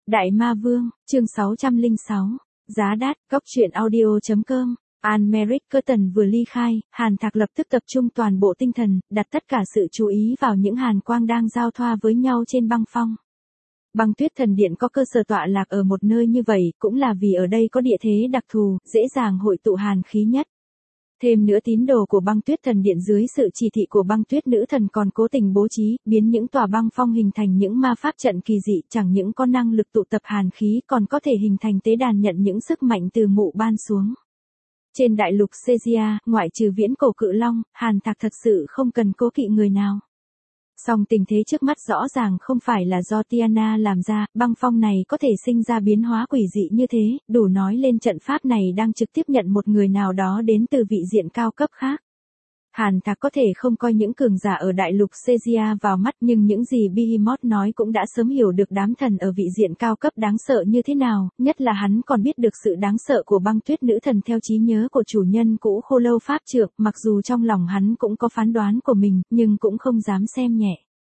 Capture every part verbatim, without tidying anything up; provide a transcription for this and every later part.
Đại Ma Vương, chương sáu trăm lẻ sáu, giá đắt, góc truyện audio.com. An-Meric Curtin vừa ly khai, Hàn Thạc lập tức tập trung toàn bộ tinh thần, đặt tất cả sự chú ý vào những hàn quang đang giao thoa với nhau trên băng phong. Băng tuyết thần điện có cơ sở tọa lạc ở một nơi như vậy, cũng là vì ở đây có địa thế đặc thù, dễ dàng hội tụ hàn khí nhất. Thêm nữa tín đồ của băng tuyết thần điện dưới sự chỉ thị của băng tuyết nữ thần còn cố tình bố trí, biến những tòa băng phong hình thành những ma pháp trận kỳ dị, chẳng những có năng lực tụ tập hàn khí còn có thể hình thành tế đàn nhận những sức mạnh từ mụ ban xuống. Trên đại lục Caesarea, ngoại trừ viễn cổ cự long, Hàn Thạc thật sự không cần cố kỵ người nào. Song tình thế trước mắt rõ ràng không phải là do Tiana làm ra, băng phong này có thể sinh ra biến hóa quỷ dị như thế, đủ nói lên trận pháp này đang trực tiếp nhận một người nào đó đến từ vị diện cao cấp khác. Hàn Thạc có thể không coi những cường giả ở đại lục Caesarea vào mắt, nhưng những gì Behemoth nói cũng đã sớm hiểu được đám thần ở vị diện cao cấp đáng sợ như thế nào, nhất là hắn còn biết được sự đáng sợ của băng tuyết nữ thần theo trí nhớ của chủ nhân cũ Khô Lâu Pháp Trượng, mặc dù trong lòng hắn cũng có phán đoán của mình, nhưng cũng không dám xem nhẹ.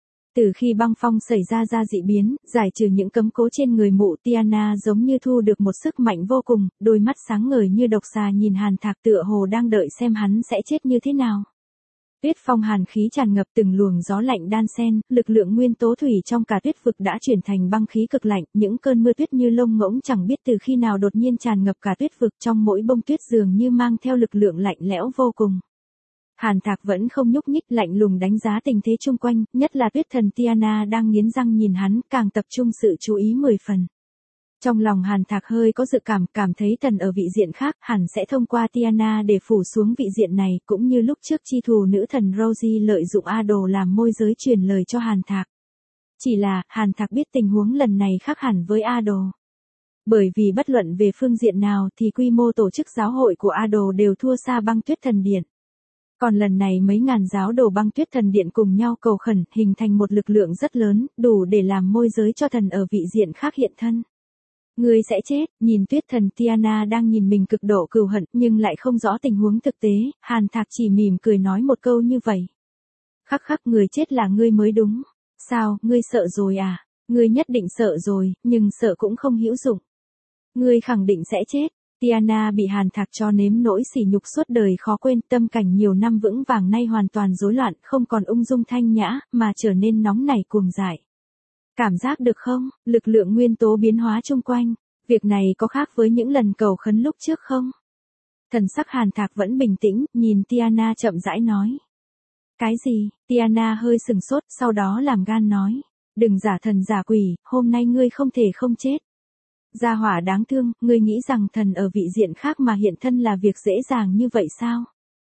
Từ khi băng phong xảy ra ra dị biến, giải trừ những cấm cố trên người mụ, Tiana giống như thu được một sức mạnh vô cùng, đôi mắt sáng ngời như độc xà nhìn Hàn Thạc tựa hồ đang đợi xem hắn sẽ chết như thế nào. Tuyết phong hàn khí tràn ngập, từng luồng gió lạnh đan xen, lực lượng nguyên tố thủy trong cả tuyết vực đã chuyển thành băng khí cực lạnh, những cơn mưa tuyết như lông ngỗng chẳng biết từ khi nào đột nhiên tràn ngập cả tuyết vực, trong mỗi bông tuyết dường như mang theo lực lượng lạnh lẽo vô cùng. Hàn Thạc vẫn không nhúc nhích, lạnh lùng đánh giá tình thế chung quanh, nhất là tuyết thần Tiana đang nghiến răng nhìn hắn, càng tập trung sự chú ý mười phần. Trong lòng Hàn Thạc hơi có dự cảm, cảm thấy thần ở vị diện khác, hẳn sẽ thông qua Tiana để phủ xuống vị diện này, cũng như lúc trước chi thù nữ thần Rosie lợi dụng Ado làm môi giới truyền lời cho Hàn Thạc. Chỉ là, Hàn Thạc biết tình huống lần này khác hẳn với Ado. Bởi vì bất luận về phương diện nào thì quy mô tổ chức giáo hội của Ado đều thua xa băng tuyết thần điện. Còn lần này mấy ngàn giáo đồ băng tuyết thần điện cùng nhau cầu khẩn, hình thành một lực lượng rất lớn, đủ để làm môi giới cho thần ở vị diện khác hiện thân. Ngươi sẽ chết, nhìn tuyết thần Tiana đang nhìn mình cực độ cừu hận, nhưng lại không rõ tình huống thực tế, Hàn Thạc chỉ mỉm cười nói một câu như vậy. Khắc khắc, người chết là ngươi mới đúng. Sao, ngươi sợ rồi à? Ngươi nhất định sợ rồi, nhưng sợ cũng không hữu dụng. Ngươi khẳng định sẽ chết. Tiana bị Hàn Thạc cho nếm nỗi sỉ nhục suốt đời khó quên, tâm cảnh nhiều năm vững vàng nay hoàn toàn rối loạn, không còn ung dung thanh nhã, mà trở nên nóng nảy cuồng dại. Cảm giác được không, lực lượng nguyên tố biến hóa chung quanh, việc này có khác với những lần cầu khấn lúc trước không? Thần sắc Hàn Thạc vẫn bình tĩnh, nhìn Tiana chậm rãi nói. Cái gì? Tiana hơi sừng sốt, sau đó làm gan nói. Đừng giả thần giả quỷ, hôm nay ngươi không thể không chết. Gia hỏa đáng thương, ngươi nghĩ rằng thần ở vị diện khác mà hiện thân là việc dễ dàng như vậy sao?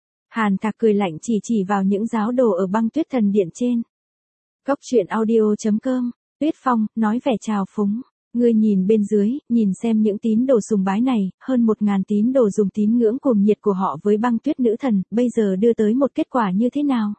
Hàn Thạc cười lạnh chỉ chỉ vào những giáo đồ ở băng tuyết thần điện trên. Góc truyện audio.com, Tuyết Phong, nói vẻ trào phúng. Ngươi nhìn bên dưới, nhìn xem những tín đồ sùng bái này, hơn một ngàn tín đồ dùng tín ngưỡng cuồng nhiệt của họ với băng tuyết nữ thần, bây giờ đưa tới một kết quả như thế nào?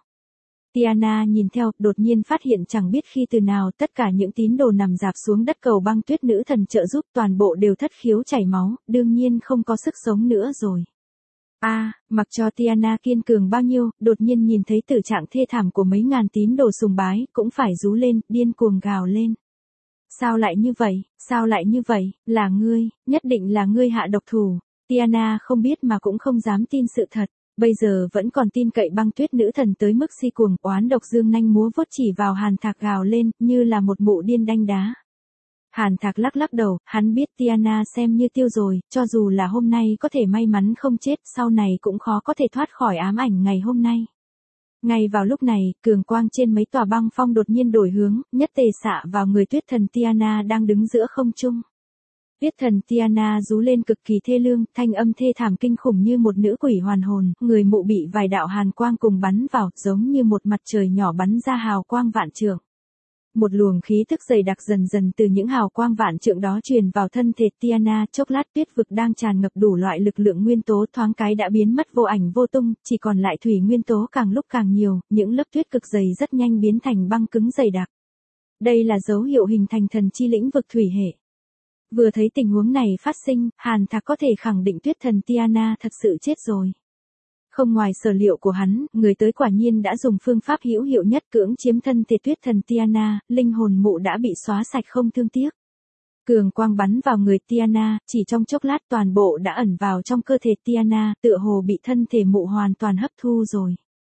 Tiana nhìn theo, đột nhiên phát hiện chẳng biết khi từ nào tất cả những tín đồ nằm rạp xuống đất cầu băng tuyết nữ thần trợ giúp, toàn bộ đều thất khiếu chảy máu, đương nhiên không có sức sống nữa rồi. A, à, mặc cho Tiana kiên cường bao nhiêu, đột nhiên nhìn thấy tử trạng thê thảm của mấy ngàn tín đồ sùng bái, cũng phải rú lên, điên cuồng gào lên. Sao lại như vậy, sao lại như vậy, là ngươi, nhất định là ngươi hạ độc thủ. Tiana không biết mà cũng không dám tin sự thật. Bây giờ vẫn còn tin cậy băng tuyết nữ thần tới mức si cuồng, oán độc dương nanh múa vuốt chỉ vào Hàn Thạc gào lên, như là một mụ điên đanh đá. Hàn Thạc lắc lắc đầu, hắn biết Tiana xem như tiêu rồi, cho dù là hôm nay có thể may mắn không chết, sau này cũng khó có thể thoát khỏi ám ảnh ngày hôm nay. Ngay vào lúc này, cường quang trên mấy tòa băng phong đột nhiên đổi hướng, nhất tề xạ vào người tuyết thần Tiana đang đứng giữa không trung. Tuyết thần Tiana rú lên cực kỳ thê lương, thanh âm thê thảm kinh khủng như một nữ quỷ hoàn hồn, người mụ bị vài đạo hàn quang cùng bắn vào, giống như một mặt trời nhỏ bắn ra hào quang vạn trượng. Một luồng khí tức dày đặc dần dần từ những hào quang vạn trượng đó truyền vào thân thể Tiana, chốc lát tuyết vực đang tràn ngập đủ loại lực lượng nguyên tố thoáng cái đã biến mất vô ảnh vô tung, chỉ còn lại thủy nguyên tố càng lúc càng nhiều, những lớp tuyết cực dày rất nhanh biến thành băng cứng dày đặc. Đây là dấu hiệu hình thành thần chi lĩnh vực thủy hệ. Vừa thấy tình huống này phát sinh, Hàn Thạc có thể khẳng định tuyết thần Tiana thật sự chết rồi. Không ngoài sở liệu của hắn, người tới quả nhiên đã dùng phương pháp hữu hiệu nhất cưỡng chiếm thân thể tuyết thần Tiana, linh hồn mụ đã bị xóa sạch không thương tiếc. Cường quang bắn vào người Tiana, chỉ trong chốc lát toàn bộ đã ẩn vào trong cơ thể Tiana, tựa hồ bị thân thể mụ hoàn toàn hấp thu rồi.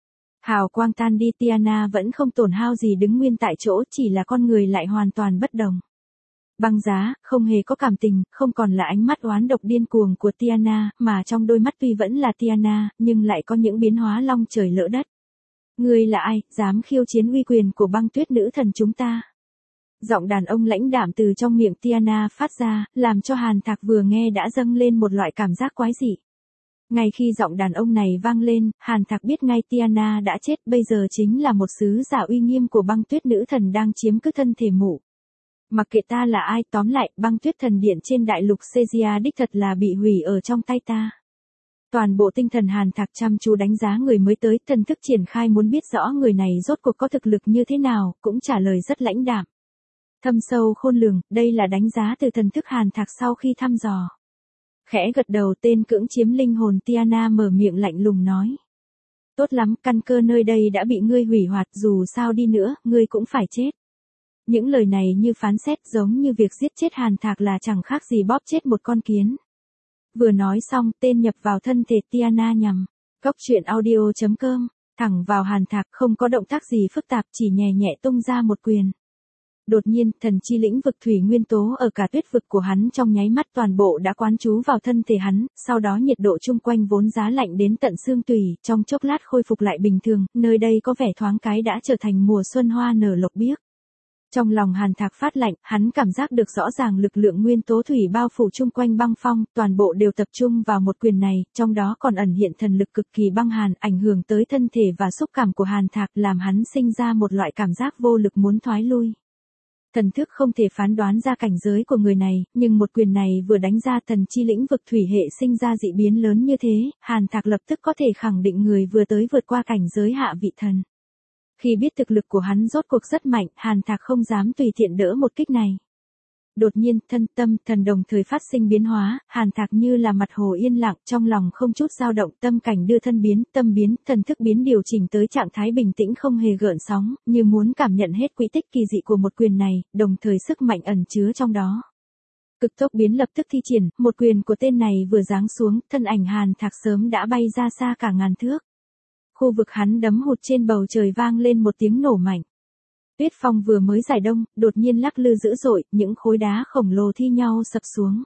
Hào quang tan đi, Tiana vẫn không tổn hao gì đứng nguyên tại chỗ, chỉ là con người lại hoàn toàn bất đồng. Băng giá, không hề có cảm tình, không còn là ánh mắt oán độc điên cuồng của Tiana, mà trong đôi mắt tuy vẫn là Tiana, nhưng lại có những biến hóa long trời lỡ đất. Ngươi là ai, dám khiêu chiến uy quyền của băng tuyết nữ thần chúng ta? Giọng đàn ông lãnh đạm từ trong miệng Tiana phát ra, làm cho Hàn Thạc vừa nghe đã dâng lên một loại cảm giác quái dị. Ngay khi giọng đàn ông này vang lên, Hàn Thạc biết ngay Tiana đã chết, bây giờ chính là một sứ giả uy nghiêm của băng tuyết nữ thần đang chiếm cứ thân thể mụ. Mặc kệ ta là ai, tóm lại, băng tuyết thần điện trên đại lục Caesarea đích thật là bị hủy ở trong tay ta. Toàn bộ tinh thần Hàn Thạc chăm chú đánh giá người mới tới, thần thức triển khai muốn biết rõ người này rốt cuộc có thực lực như thế nào, cũng trả lời rất lãnh đạm. Thâm sâu khôn lường, đây là đánh giá từ thần thức Hàn Thạc sau khi thăm dò. Khẽ gật đầu, tên cưỡng chiếm linh hồn Tiana mở miệng lạnh lùng nói. Tốt lắm, căn cơ nơi đây đã bị ngươi hủy hoại, dù sao đi nữa, ngươi cũng phải chết. Những lời này như phán xét, giống như việc giết chết Hàn Thạc là chẳng khác gì bóp chết một con kiến. Vừa nói xong, tên nhập vào thân thể Tiana nhằm. Cốc truyện audio chấm com, thẳng vào Hàn Thạc, không có động tác gì phức tạp, chỉ nhẹ nhẹ tung ra một quyền. Đột nhiên, thần chi lĩnh vực thủy nguyên tố ở cả tuyết vực của hắn trong nháy mắt toàn bộ đã quán trú vào thân thể hắn, sau đó nhiệt độ chung quanh vốn giá lạnh đến tận xương tủy, trong chốc lát khôi phục lại bình thường, nơi đây có vẻ thoáng cái đã trở thành mùa xuân hoa nở lộc biếc. Trong lòng Hàn Thạc phát lạnh, hắn cảm giác được rõ ràng lực lượng nguyên tố thủy bao phủ chung quanh băng phong, toàn bộ đều tập trung vào một quyền này, trong đó còn ẩn hiện thần lực cực kỳ băng hàn, ảnh hưởng tới thân thể và xúc cảm của Hàn Thạc, làm hắn sinh ra một loại cảm giác vô lực muốn thoái lui. Thần thức không thể phán đoán ra cảnh giới của người này, nhưng một quyền này vừa đánh ra, thần chi lĩnh vực thủy hệ sinh ra dị biến lớn như thế, Hàn Thạc lập tức có thể khẳng định người vừa tới vượt qua cảnh giới hạ vị thần. Khi biết thực lực của hắn rốt cuộc rất mạnh, Hàn Thạc không dám tùy tiện đỡ một kích này. Đột nhiên, thân tâm thần đồng thời phát sinh biến hóa, Hàn Thạc như là mặt hồ yên lặng, trong lòng không chút dao động, tâm cảnh đưa thân biến, tâm biến, thần thức biến điều chỉnh tới trạng thái bình tĩnh không hề gợn sóng, như muốn cảm nhận hết quỹ tích kỳ dị của một quyền này, đồng thời sức mạnh ẩn chứa trong đó. Cực tốc biến lập tức thi triển, một quyền của tên này vừa giáng xuống, thân ảnh Hàn Thạc sớm đã bay ra xa cả ngàn thước. Khu vực hắn đấm hụt trên bầu trời vang lên một tiếng nổ mạnh. Tuyết phong vừa mới giải đông, đột nhiên lắc lư dữ dội, những khối đá khổng lồ thi nhau sập xuống.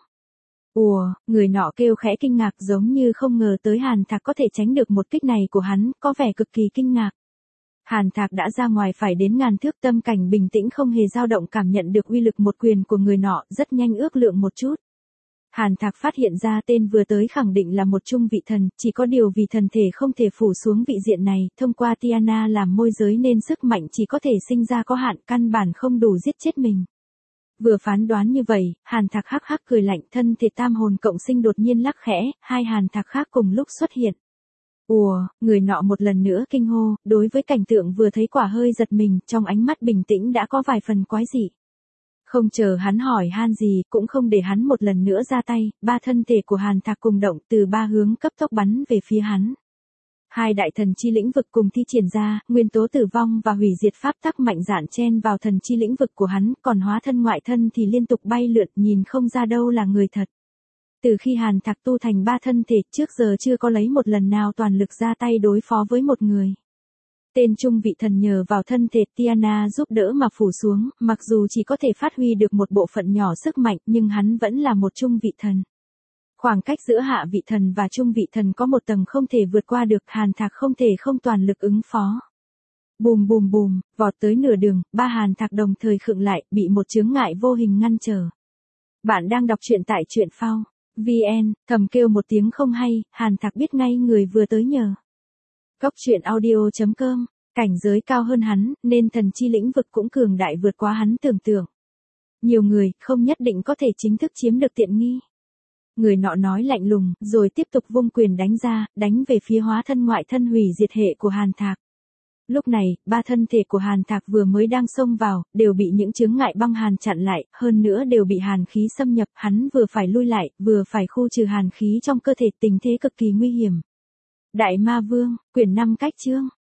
Ùa, người nọ kêu khẽ kinh ngạc, giống như không ngờ tới Hàn Thạc có thể tránh được một kích này của hắn, có vẻ cực kỳ kinh ngạc. Hàn Thạc đã ra ngoài phải đến ngàn thước, tâm cảnh bình tĩnh không hề dao động, cảm nhận được uy lực một quyền của người nọ, rất nhanh ước lượng một chút. Hàn Thạc phát hiện ra tên vừa tới khẳng định là một trung vị thần, chỉ có điều vì thần thể không thể phủ xuống vị diện này, thông qua Tiana làm môi giới nên sức mạnh chỉ có thể sinh ra có hạn, căn bản không đủ giết chết mình. Vừa phán đoán như vậy, Hàn Thạc hắc hắc cười lạnh, thân thể tam hồn cộng sinh đột nhiên lắc khẽ, hai Hàn Thạc khác cùng lúc xuất hiện. Ùa, người nọ một lần nữa kinh hô, đối với cảnh tượng vừa thấy quả hơi giật mình, trong ánh mắt bình tĩnh đã có vài phần quái dị. Không chờ hắn hỏi han gì, cũng không để hắn một lần nữa ra tay, ba thân thể của Hàn Thạc cùng động, từ ba hướng cấp tốc bắn về phía hắn. Hai đại thần chi lĩnh vực cùng thi triển ra, nguyên tố tử vong và hủy diệt pháp tắc mạnh dạn chen vào thần chi lĩnh vực của hắn, còn hóa thân ngoại thân thì liên tục bay lượn, nhìn không ra đâu là người thật. Từ khi Hàn Thạc tu thành ba thân thể, trước giờ chưa có lấy một lần nào toàn lực ra tay đối phó với một người. Tên trung vị thần nhờ vào thân thể Tiana giúp đỡ mà phủ xuống, mặc dù chỉ có thể phát huy được một bộ phận nhỏ sức mạnh, nhưng hắn vẫn là một trung vị thần. Khoảng cách giữa hạ vị thần và trung vị thần có một tầng không thể vượt qua được, Hàn Thạc không thể không toàn lực ứng phó. Bùm bùm bùm, vọt tới nửa đường, ba Hàn Thạc đồng thời khựng lại, bị một chướng ngại vô hình ngăn trở. Bạn đang đọc truyện tại truyện phao vê en, thầm kêu một tiếng không hay, Hàn Thạc biết ngay người vừa tới nhờ. Cốc truyện audio chấm com, cảnh giới cao hơn hắn, nên thần chi lĩnh vực cũng cường đại vượt quá hắn tưởng tượng. Nhiều người, không nhất định có thể chính thức chiếm được tiện nghi. Người nọ nói lạnh lùng, rồi tiếp tục vung quyền đánh ra, đánh về phía hóa thân ngoại thân hủy diệt hệ của Hàn Thạc. Lúc này, ba thân thể của Hàn Thạc vừa mới đang xông vào, đều bị những chướng ngại băng hàn chặn lại, hơn nữa đều bị hàn khí xâm nhập, hắn vừa phải lui lại, vừa phải khu trừ hàn khí trong cơ thể, tình thế cực kỳ nguy hiểm. Đại Ma Vương, quyển năm cách chương.